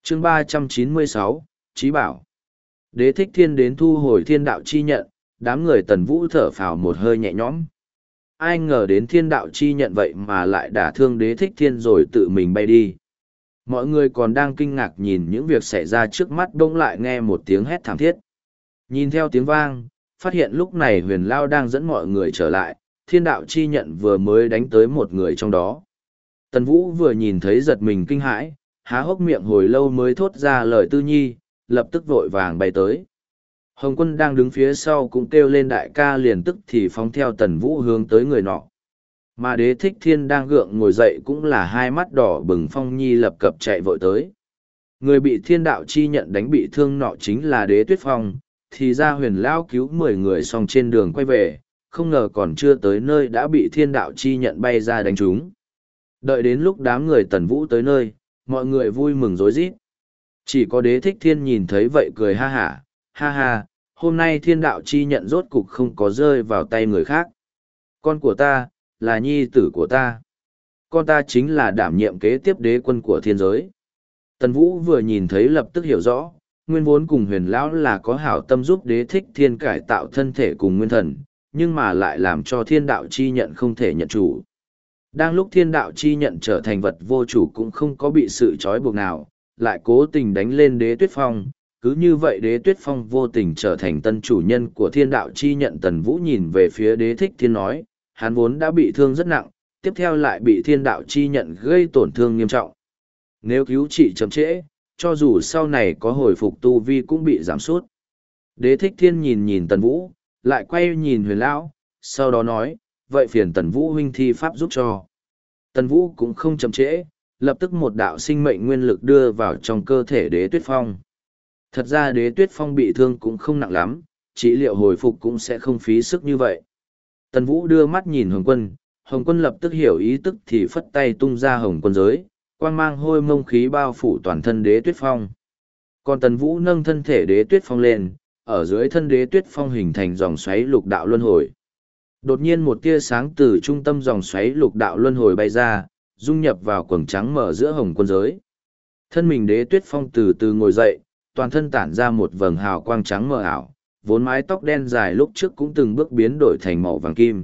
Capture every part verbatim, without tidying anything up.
chương ba trăm chín mươi sáu, Chí Bảo. Đế thích thiên đến thu hồi thiên đạo chi nhận, đám người tần vũ thở phào một hơi nhẹ nhõm. Ai ngờ đến thiên đạo chi nhận vậy mà lại đả thương đế thích thiên rồi tự mình bay đi. Mọi người còn đang kinh ngạc nhìn những việc xảy ra trước mắt bỗng lại nghe một tiếng hét thảm thiết. Nhìn theo tiếng vang, phát hiện lúc này huyền lao đang dẫn mọi người trở lại, thiên đạo chi nhận vừa mới đánh tới một người trong đó. Tần Vũ vừa nhìn thấy giật mình kinh hãi, há hốc miệng hồi lâu mới thốt ra lời tư nhi, lập tức vội vàng bay tới. Hồng Quân đang đứng phía sau cũng kêu lên đại ca liền tức thì phóng theo Tần Vũ hướng tới người nọ. Mà đế thích thiên đang gượng ngồi dậy cũng là hai mắt đỏ bừng Phong Nhi lập cập chạy vội tới. Người bị thiên đạo chi nhận đánh bị thương nọ chính là đế tuyết phong, thì ra huyền lao cứu mười người xong trên đường quay về, không ngờ còn chưa tới nơi đã bị thiên đạo chi nhận bay ra đánh trúng. Đợi đến lúc đám người Tần Vũ tới nơi, mọi người vui mừng rối rít. Chỉ có đế thích thiên nhìn thấy vậy cười ha hả, ha ha, hôm nay thiên đạo chi nhận rốt cục không có rơi vào tay người khác. Con của ta, là nhi tử của ta. Con ta chính là đảm nhiệm kế tiếp đế quân của thiên giới. Tần Vũ vừa nhìn thấy lập tức hiểu rõ, nguyên vốn cùng huyền lão là có hảo tâm giúp đế thích thiên cải tạo thân thể cùng nguyên thần, nhưng mà lại làm cho thiên đạo chi nhận không thể nhận chủ. Đang lúc thiên đạo chi nhận trở thành vật vô chủ cũng không có bị sự trói buộc nào, lại cố tình đánh lên đế tuyết phong. Cứ như vậy đế tuyết phong vô tình trở thành tân chủ nhân của thiên đạo chi nhận. Tần Vũ nhìn về phía đế thích thiên nói, hắn vốn đã bị thương rất nặng, tiếp theo lại bị thiên đạo chi nhận gây tổn thương nghiêm trọng. Nếu cứu trị chậm trễ, cho dù sau này có hồi phục tu vi cũng bị giảm sút. Đế thích thiên nhìn nhìn Tần Vũ, lại quay nhìn huyền lão, sau đó nói, vậy phiền Tần Vũ huynh thi pháp giúp cho. Tần Vũ cũng không chậm trễ, lập tức một đạo sinh mệnh nguyên lực đưa vào trong cơ thể đế tuyết phong. Thật ra đế tuyết phong bị thương cũng không nặng lắm, chỉ liệu hồi phục cũng sẽ không phí sức như vậy. Tần Vũ đưa mắt nhìn Hồng Quân, Hồng Quân lập tức hiểu ý tức thì phất tay tung ra Hồng Quân giới, quang mang hôi mông khí bao phủ toàn thân đế tuyết phong. Còn Tần Vũ nâng thân thể đế tuyết phong lên, ở dưới thân đế tuyết phong hình thành dòng xoáy lục đạo luân hồi. Đột nhiên một tia sáng từ trung tâm dòng xoáy lục đạo luân hồi bay ra, dung nhập vào quầng trắng mở giữa Hồng Quân giới. Thân mình đế tuyết phong từ từ ngồi dậy, toàn thân tản ra một vầng hào quang trắng mờ ảo, vốn mái tóc đen dài lúc trước cũng từng bước biến đổi thành màu vàng kim.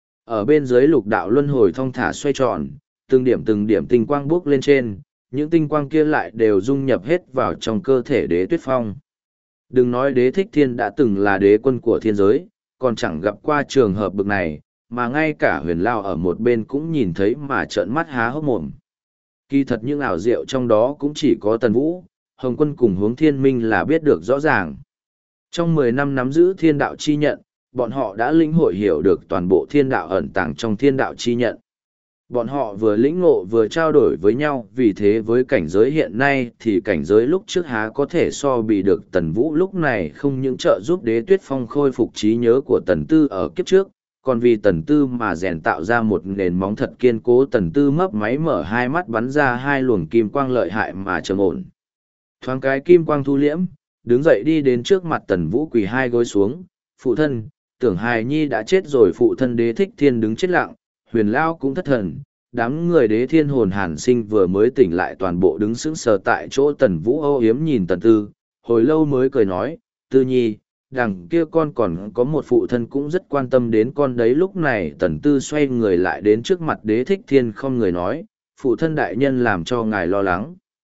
Ở bên dưới lục đạo luân hồi thong thả xoay tròn, từng điểm từng điểm tinh quang bước lên trên, những tinh quang kia lại đều dung nhập hết vào trong cơ thể đế tuyết phong. Đừng nói đế thích thiên đã từng là đế quân của thiên giới, còn chẳng gặp qua trường hợp bực này, mà ngay cả huyền lao ở một bên cũng nhìn thấy mà trợn mắt há hốc mồm. Kỳ thật những ảo diệu trong đó cũng chỉ có Tần Vũ, Hồng Quân cùng Hướng Thiên Minh là biết được rõ ràng. Trong mười năm nắm giữ thiên đạo chi nhận, bọn họ đã lĩnh hội hiểu được toàn bộ thiên đạo ẩn tàng trong thiên đạo chi nhận. Bọn họ vừa lĩnh ngộ vừa trao đổi với nhau, vì thế với cảnh giới hiện nay thì cảnh giới lúc trước há có thể so bị được. Tần Vũ lúc này không những trợ giúp đế tuyết phong khôi phục trí nhớ của Tần Tư ở kiếp trước, còn vì Tần Tư mà rèn tạo ra một nền móng thật kiên cố. Tần Tư mấp máy mở hai mắt bắn ra hai luồng kim quang lợi hại mà trầm ổn. Thoáng cái kim quang thu liễm, đứng dậy đi đến trước mặt Tần Vũ quỳ hai gối xuống, phụ thân, tưởng hài nhi đã chết rồi. Phụ thân đế thích thiên đứng chết lặng, huyền lao cũng thất thần, đám người đế thiên hồn hàn sinh vừa mới tỉnh lại toàn bộ đứng sững sờ tại chỗ. Tần Vũ âu yếm nhìn Tần Tư, hồi lâu mới cười nói, Tư nhi, đằng kia con còn có một phụ thân cũng rất quan tâm đến con đấy. Lúc này Tần Tư xoay người lại đến trước mặt đế thích thiên không người nói, phụ thân đại nhân làm cho ngài lo lắng.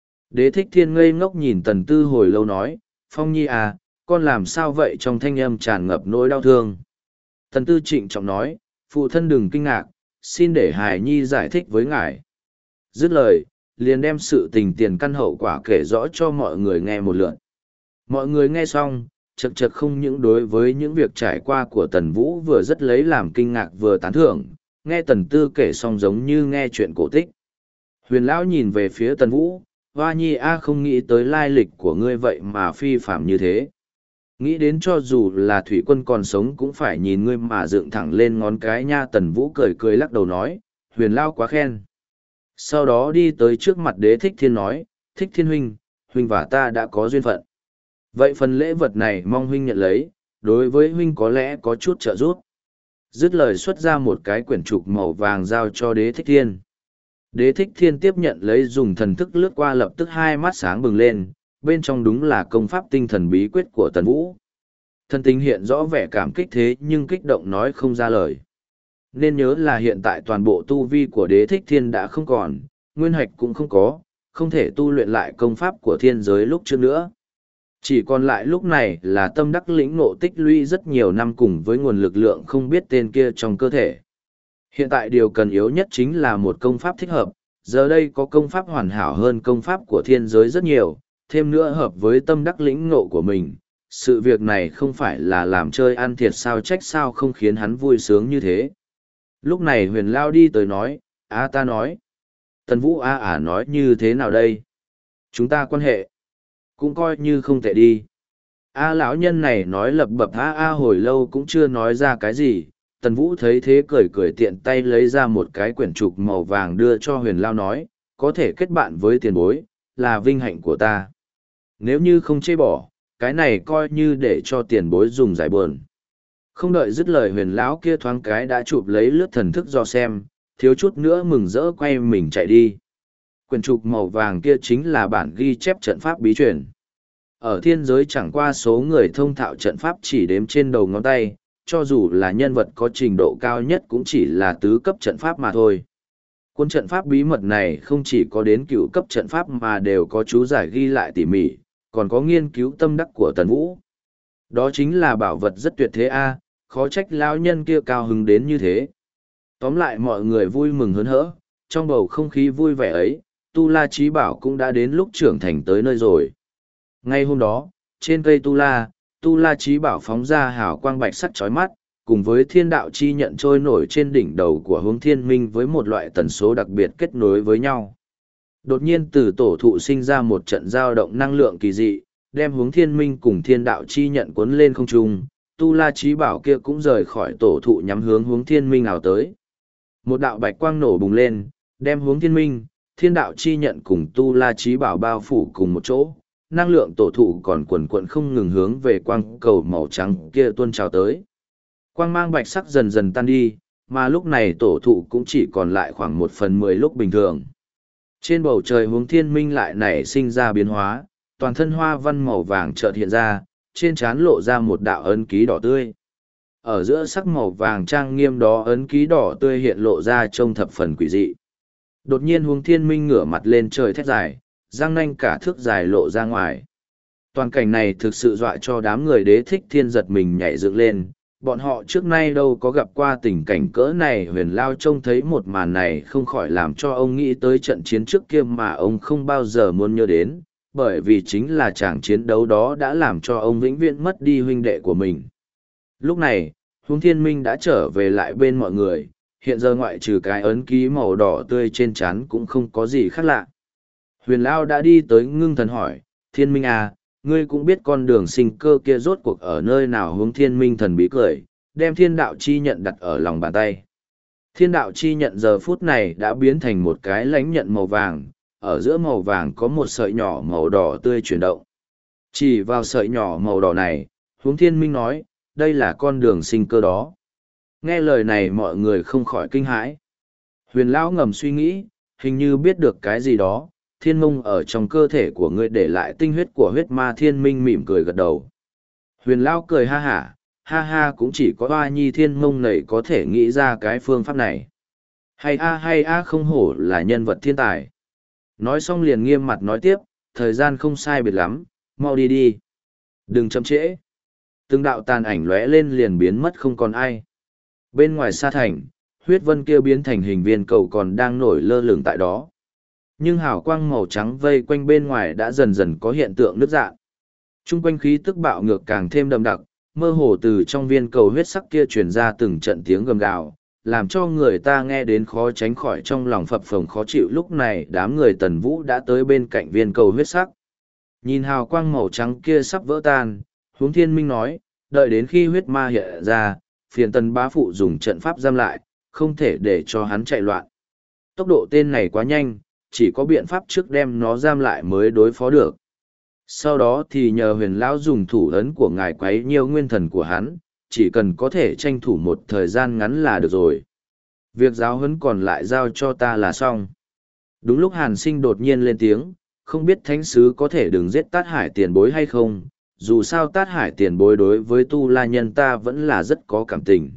Đế thích thiên ngây ngốc nhìn Tần Tư hồi lâu nói, Phong nhi à, con làm sao vậy? Trong thanh âm tràn ngập nỗi đau thương. Tần Tư trịnh trọng nói, phụ thân đừng kinh ngạc, xin để hài nhi giải thích với ngài. Dứt lời, liền đem sự tình tiền căn hậu quả kể rõ cho mọi người nghe một lượt. Mọi người nghe xong, chật chật không những đối với những việc trải qua của Tần Vũ vừa rất lấy làm kinh ngạc vừa tán thưởng, nghe Tần Tư kể xong giống như nghe chuyện cổ tích. Huyền lão nhìn về phía Tần Vũ, Hoa nhi a, không nghĩ tới lai lịch của ngươi vậy mà phi phạm như thế. Nghĩ đến cho dù là thủy quân còn sống cũng phải nhìn ngươi mà dựng thẳng lên ngón cái nha. Tần Vũ cười cười lắc đầu nói, huyền lao quá khen. Sau đó đi tới trước mặt đế thích thiên nói, thích thiên huynh, huynh và ta đã có duyên phận. Vậy phần lễ vật này mong huynh nhận lấy, đối với huynh có lẽ có chút trợ giúp. Dứt lời xuất ra một cái quyển trục màu vàng giao cho đế thích thiên. Đế thích thiên tiếp nhận lấy dùng thần thức lướt qua, lập tức hai mắt sáng bừng lên, bên trong đúng là công pháp tinh thần bí quyết của Tần Vũ. Thân tính hiện rõ vẻ cảm kích thế nhưng kích động nói không ra lời. Nên nhớ là hiện tại toàn bộ tu vi của đế thích thiên đã không còn, nguyên hạch cũng không có, không thể tu luyện lại công pháp của thiên giới lúc trước nữa. Chỉ còn lại lúc này là tâm đắc lĩnh ngộ tích lũy rất nhiều năm cùng với nguồn lực lượng không biết tên kia trong cơ thể. Hiện tại điều cần yếu nhất chính là một công pháp thích hợp, giờ đây có công pháp hoàn hảo hơn công pháp của thiên giới rất nhiều, thêm nữa hợp với tâm đắc lĩnh ngộ của mình. Sự việc này không phải là làm chơi ăn thiệt sao, trách sao không khiến hắn vui sướng như thế. Lúc này Huyền Lao đi tới nói, a ta nói. Tần Vũ a à nói như thế nào đây? Chúng ta quan hệ cũng coi như không tệ đi. A lão nhân này nói lập bập a a hồi lâu cũng chưa nói ra cái gì. Tần Vũ thấy thế cười cười tiện tay lấy ra một cái quyển trục màu vàng đưa cho Huyền Lao nói, có thể kết bạn với tiền bối, là vinh hạnh của ta. Nếu như không chê bỏ, cái này coi như để cho tiền bối dùng giải buồn. Không đợi dứt lời Huyền lão kia thoáng cái đã chụp lấy lướt thần thức do xem, thiếu chút nữa mừng rỡ quay mình chạy đi. Quyển trục màu vàng kia chính là bản ghi chép trận pháp bí truyền. Ở thiên giới chẳng qua số người thông thạo trận pháp chỉ đếm trên đầu ngón tay, cho dù là nhân vật có trình độ cao nhất cũng chỉ là tứ cấp trận pháp mà thôi. Cuốn trận pháp bí mật này không chỉ có đến cựu cấp trận pháp mà đều có chú giải ghi lại tỉ mỉ, còn có nghiên cứu tâm đắc của Tần Vũ. Đó chính là bảo vật rất tuyệt thế a, khó trách lão nhân kia cao hứng đến như thế. Tóm lại mọi người vui mừng hớn hở, trong bầu không khí vui vẻ ấy, Tu La Chí Bảo cũng đã đến lúc trưởng thành tới nơi rồi. Ngay hôm đó, trên cây Tu La, Tu La Chí Bảo phóng ra hào quang bạch sắt chói mắt, cùng với thiên đạo chi nhận trôi nổi trên đỉnh đầu của Hướng Thiên Minh với một loại tần số đặc biệt kết nối với nhau. Đột nhiên từ tổ thụ sinh ra một trận dao động năng lượng kỳ dị, đem Hướng Thiên Minh cùng thiên đạo chi nhận cuốn lên không trung, Tu La Chí Bảo kia cũng rời khỏi tổ thụ nhắm hướng Hướng Thiên Minh nào tới. Một đạo bạch quang nổ bùng lên, đem Hướng Thiên Minh, thiên đạo chi nhận cùng Tu La Chí Bảo bao phủ cùng một chỗ, năng lượng tổ thụ còn quần quận không ngừng hướng về quang cầu màu trắng kia tuôn trào tới. Quang mang bạch sắc dần dần tan đi, mà lúc này tổ thụ cũng chỉ còn lại khoảng một phần mười lúc bình thường. Trên bầu trời Hướng Thiên Minh lại nảy sinh ra biến hóa, toàn thân hoa văn màu vàng chợt hiện ra, trên trán lộ ra một đạo ấn ký đỏ tươi. Ở giữa sắc màu vàng trang nghiêm đó ấn ký đỏ tươi hiện lộ ra trông thập phần quỷ dị. Đột nhiên Hướng Thiên Minh ngửa mặt lên trời thét dài, răng nanh cả thước dài lộ ra ngoài. Toàn cảnh này thực sự dọa cho đám người Đế Thích Thiên giật mình nhảy dựng lên, bọn họ trước nay đâu có gặp qua tình cảnh cỡ này. Huyền Lao trông thấy một màn này không khỏi làm cho ông nghĩ tới trận chiến trước kia mà ông không bao giờ muốn nhớ đến, bởi vì chính là tràng chiến đấu đó đã làm cho ông vĩnh viễn mất đi huynh đệ của mình. Lúc này, Hướng Thiên Minh đã trở về lại bên mọi người, hiện giờ ngoại trừ cái ấn ký màu đỏ tươi trên trán cũng không có gì khác lạ. Huyền Lao đã đi tới ngưng thần hỏi, Thiên Minh à, ngươi cũng biết con đường sinh cơ kia rốt cuộc ở nơi nào? Hướng Thiên Minh thần bí cười, đem thiên đạo chi nhận đặt ở lòng bàn tay. Thiên đạo chi nhận giờ phút này đã biến thành một cái lãnh nhận màu vàng, ở giữa màu vàng có một sợi nhỏ màu đỏ tươi chuyển động. Chỉ vào sợi nhỏ màu đỏ này, Hướng Thiên Minh nói, đây là con đường sinh cơ đó. Nghe lời này mọi người không khỏi kinh hãi. Huyền Lão ngầm suy nghĩ, hình như biết được cái gì đó, thiên mông ở trong cơ thể của ngươi để lại tinh huyết của huyết ma. Thiên Minh mỉm cười gật đầu. Huyền Lão cười ha hả, ha ha cũng chỉ có Hoa Nhi thiên mông này có thể nghĩ ra cái phương pháp này. Hay a hay a không hổ là nhân vật thiên tài. Nói xong liền nghiêm mặt nói tiếp, thời gian không sai biệt lắm, mau đi đi. Đừng chậm trễ. Từng đạo tàn ảnh lóe lên liền biến mất không còn ai. Bên ngoài sa thành, huyết vân kia biến thành hình viên cầu còn đang nổi lơ lửng tại đó. Nhưng hào quang màu trắng vây quanh bên ngoài đã dần dần có hiện tượng nứt rạn. Trung quanh khí tức bạo ngược càng thêm đậm đặc, mơ hồ từ trong viên cầu huyết sắc kia truyền ra từng trận tiếng gầm gào, làm cho người ta nghe đến khó tránh khỏi trong lòng phập phồng khó chịu. Lúc này đám người Tần Vũ đã tới bên cạnh viên cầu huyết sắc. Nhìn hào quang màu trắng kia sắp vỡ tan, Hướng Thiên Minh nói, đợi đến khi huyết ma hiện ra, phiền Tần bá phụ dùng trận pháp giam lại, không thể để cho hắn chạy loạn. Tốc độ tên này quá nhanh, chỉ có biện pháp trước đem nó giam lại mới đối phó được. Sau đó thì nhờ Huyền Lão dùng thủ ấn của ngài quấy nhiều nguyên thần của hắn, chỉ cần có thể tranh thủ một thời gian ngắn là được rồi. Việc giáo huấn còn lại giao cho ta là xong. Đúng lúc Hàn Sinh đột nhiên lên tiếng, không biết thánh sứ có thể đừng giết Tát Hải tiền bối hay không, dù sao Tát Hải tiền bối đối với Tu La Nhân ta vẫn là rất có cảm tình.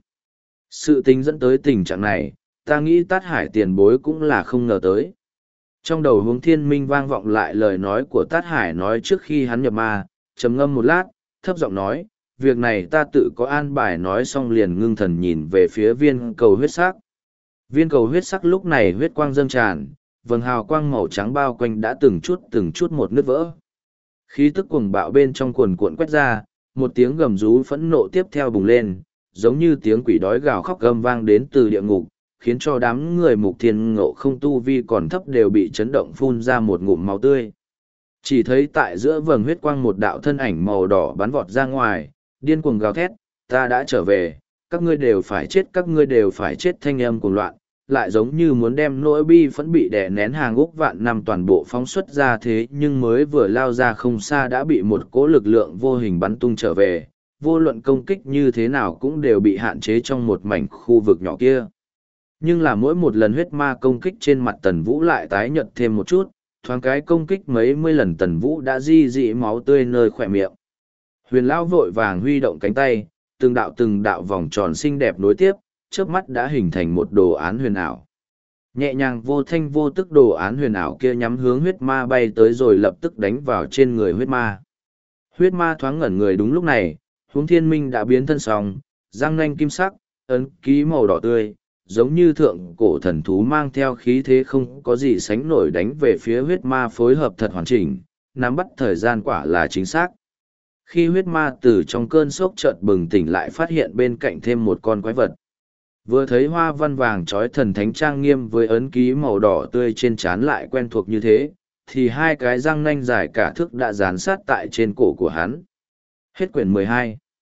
Sự tình dẫn tới tình trạng này, ta nghĩ Tát Hải tiền bối cũng là không ngờ tới. Trong đầu Hướng Thiên Minh vang vọng lại lời nói của Tát Hải nói trước khi hắn nhập ma, trầm ngâm một lát, thấp giọng nói, việc này ta tự có an bài. Nói xong liền ngưng thần nhìn về phía viên cầu huyết sắc. Viên cầu huyết sắc lúc này huyết quang dâng tràn, vầng hào quang màu trắng bao quanh đã từng chút từng chút một nứt vỡ. Khí tức cuồng bạo bên trong cuồn cuộn quét ra, một tiếng gầm rú phẫn nộ tiếp theo bùng lên, giống như tiếng quỷ đói gào khóc gầm vang đến từ địa ngục, khiến cho đám người Mục Thiên Ngộ không tu vi còn thấp đều bị chấn động phun ra một ngụm máu tươi. Chỉ thấy tại giữa vầng huyết quang một đạo thân ảnh màu đỏ bắn vọt ra ngoài, điên cuồng gào thét, ta đã trở về, các ngươi đều phải chết, các ngươi đều phải chết. Thanh âm cuồng loạn, lại giống như muốn đem nỗi bi phẫn bị đè nén hàng úc vạn năm toàn bộ phóng xuất ra, thế nhưng mới vừa lao ra không xa đã bị một cỗ lực lượng vô hình bắn tung trở về, vô luận công kích như thế nào cũng đều bị hạn chế trong một mảnh khu vực nhỏ kia. Nhưng là mỗi một lần huyết ma công kích trên mặt Tần Vũ lại tái nhợt thêm một chút, thoáng cái công kích mấy mươi lần Tần Vũ đã di dị máu tươi nơi khỏe miệng. Huyền Lão vội vàng huy động cánh tay, từng đạo từng đạo vòng tròn xinh đẹp nối tiếp, chớp mắt đã hình thành một đồ án huyền ảo. Nhẹ nhàng vô thanh vô tức đồ án huyền ảo kia nhắm hướng huyết ma bay tới rồi lập tức đánh vào trên người huyết ma. Huyết ma thoáng ngẩn người đúng lúc này, Hướng Thiên Minh đã biến thân xong, răng nanh kim sắc, ấn ký màu đỏ tươi, giống như thượng cổ thần thú mang theo khí thế không có gì sánh nổi đánh về phía huyết ma, phối hợp thật hoàn chỉnh, nắm bắt thời gian quả là chính xác. Khi huyết ma từ trong cơn sốc chợt bừng tỉnh lại phát hiện bên cạnh thêm một con quái vật. Vừa thấy hoa văn vàng trói thần thánh trang nghiêm với ấn ký màu đỏ tươi trên trán lại quen thuộc như thế, thì hai cái răng nanh dài cả thước đã dán sát tại trên cổ của hắn. Hết quyển mười hai.